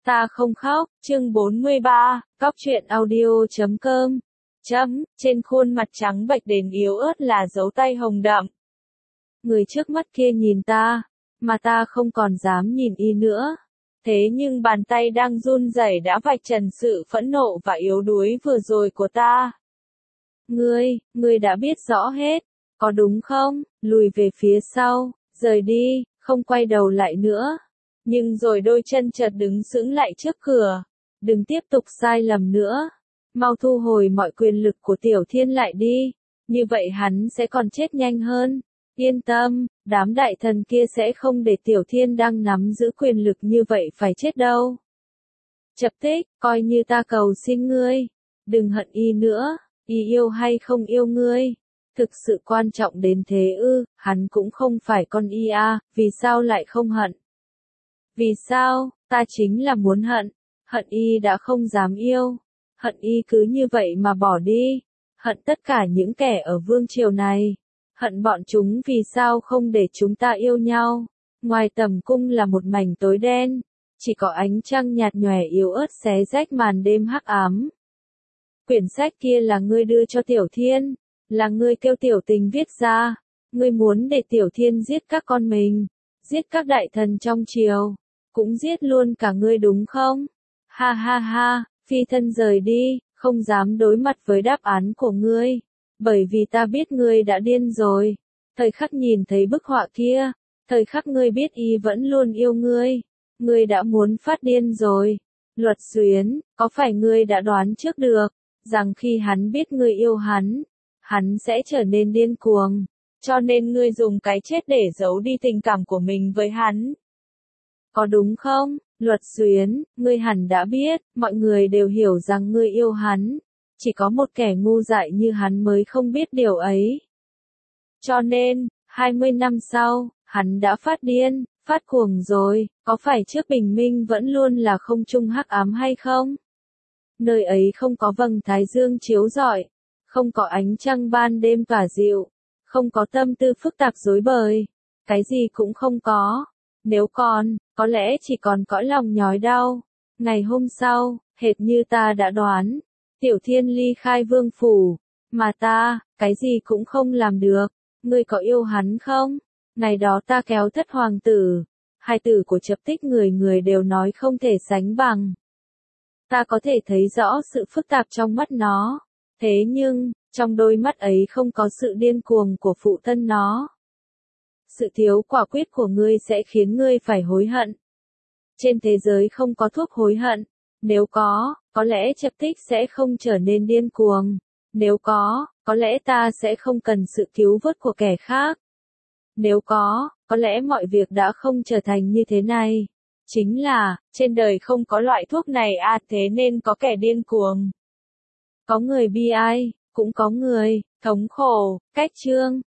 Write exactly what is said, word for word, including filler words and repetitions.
Ta không khóc, chương bốn mươi ba, cóc truyện audio chấm com. Chấm, trên khuôn mặt trắng bệch đến yếu ớt là dấu tay hồng đậm. Người trước mắt kia nhìn ta, mà ta không còn dám nhìn y nữa. Thế nhưng bàn tay đang run rẩy đã vạch trần sự phẫn nộ và yếu đuối vừa rồi của ta. Ngươi, ngươi đã biết rõ hết, có đúng không? Lùi về phía sau, rời đi, không quay đầu lại nữa. Nhưng rồi đôi chân chợt đứng sững lại trước cửa. Đừng tiếp tục sai lầm nữa. Mau thu hồi mọi quyền lực của Tiểu Thiên lại đi. Như vậy hắn sẽ còn chết nhanh hơn. Yên tâm, đám đại thần kia sẽ không để Tiểu Thiên đang nắm giữ quyền lực như vậy phải chết đâu. Chập tích, coi như ta cầu xin ngươi. Đừng hận y nữa, y yêu hay không yêu ngươi. Thực sự quan trọng đến thế ư, hắn cũng không phải con y à, vì sao lại không hận? Vì sao, ta chính là muốn hận, hận y đã không dám yêu, hận y cứ như vậy mà bỏ đi, hận tất cả những kẻ ở vương triều này, hận bọn chúng vì sao không để chúng ta yêu nhau, ngoài tầm cung là một mảnh tối đen, chỉ có ánh trăng nhạt nhòe yếu ớt xé rách màn đêm hắc ám. Quyển sách kia là ngươi đưa cho Tiểu Thiên, là ngươi kêu Tiểu Tình viết ra, ngươi muốn để Tiểu Thiên giết các con mình, giết các đại thần trong triều. Cũng giết luôn cả ngươi đúng không? Ha ha ha, phi thân rời đi, không dám đối mặt với đáp án của ngươi. Bởi vì ta biết ngươi đã điên rồi. Thời khắc nhìn thấy bức họa kia, thời khắc ngươi biết y vẫn luôn yêu ngươi. Ngươi đã muốn phát điên rồi. Luật Xuyến, có phải ngươi đã đoán trước được, rằng khi hắn biết ngươi yêu hắn, hắn sẽ trở nên điên cuồng. Cho nên ngươi dùng cái chết để giấu đi tình cảm của mình với hắn. Có đúng không, Luật Xuyến, ngươi hẳn đã biết, mọi người đều hiểu rằng ngươi yêu hắn. Chỉ có một kẻ ngu dại như hắn mới không biết điều ấy. Cho nên, hai mươi năm sau, hắn đã phát điên, phát cuồng rồi, có phải trước bình minh vẫn luôn là không trung hắc ám hay không? Nơi ấy không có vầng thái dương chiếu rọi, không có ánh trăng ban đêm tỏa dịu, không có tâm tư phức tạp rối bời, cái gì cũng không có. Nếu còn, có lẽ chỉ còn cõi lòng nhói đau. Ngày hôm sau, hệt như ta đã đoán, Tiểu Thiên ly khai vương phủ, mà ta, cái gì cũng không làm được. Ngươi có yêu hắn không? Ngày đó ta kéo thất hoàng tử, hai tử của Chập Tích người người đều nói không thể sánh bằng. Ta có thể thấy rõ sự phức tạp trong mắt nó, thế nhưng, trong đôi mắt ấy không có sự điên cuồng của phụ thân nó. Sự thiếu quả quyết của ngươi sẽ khiến ngươi phải hối hận. Trên thế giới không có thuốc hối hận. Nếu có, có lẽ Chập Tích sẽ không trở nên điên cuồng. Nếu có, có lẽ ta sẽ không cần sự cứu vớt của kẻ khác. Nếu có, có lẽ mọi việc đã không trở thành như thế này. Chính là, trên đời không có loại thuốc này à, thế nên có kẻ điên cuồng. Có người bi ai, cũng có người thống khổ. Cách chương